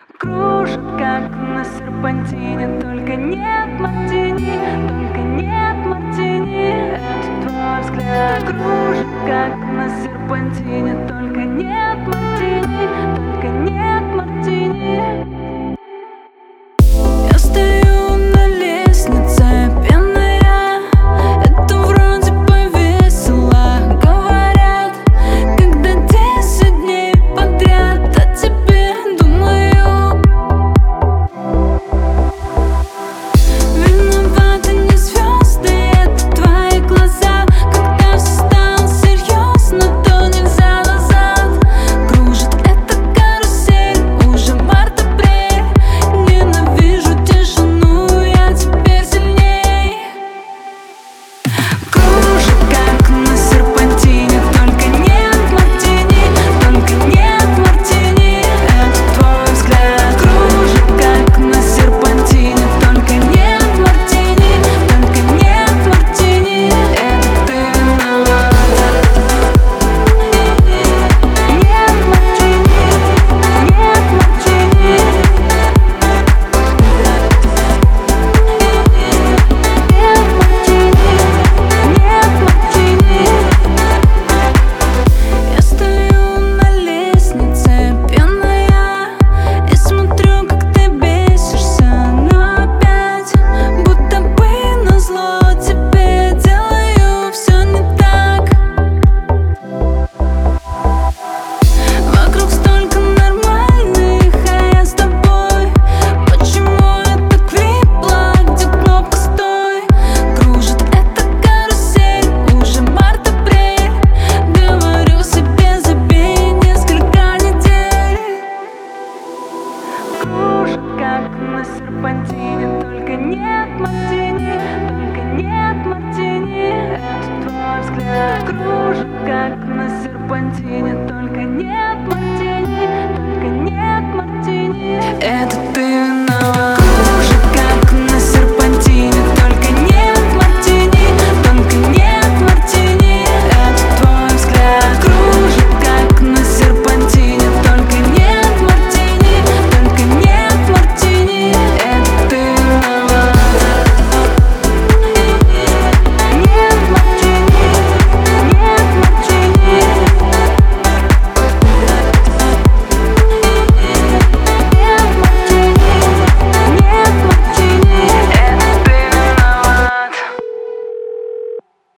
Кружит, как на серпантине, только нет мартини, только нет мартини. Это твой взгляд. Кружит, как на серпантине, только нет мартини, только нет мартини. Я стою на лестнице, пьяная, это вроде бы весело. Говорят, когда 10 дней подряд о тебе думаю. Виноваты не звезды, это твои глаза. Когда все стало серьезно, то нельзя назад. Кружит эта карусель, уже март-апрель. Ненавижу тишину, я теперь сильней. Кружит, как на серпантине, только нет мартини, только нет мартини. Это твой взгляд. Кружит, как на серпантине, только нет мартини, только нет мартини. Это ты виновата. Нет мартини, нет мартини. Нет мартини. Я стою на лестнице, пьяная, и смотрю, как ты бесишься, но опять будто бы назло тебе делаю все не так. Вокруг столько нормальных, а я с тобой. Почему я так влипла, где кнопка стой? Кружит эта карусель, уже март-апрель. Говорю себе, забей несколько недель. Кружит, как на серпантине, только нет мартини, только нет мартини. Это твой взгляд. Кружит, как на серпантине, только нет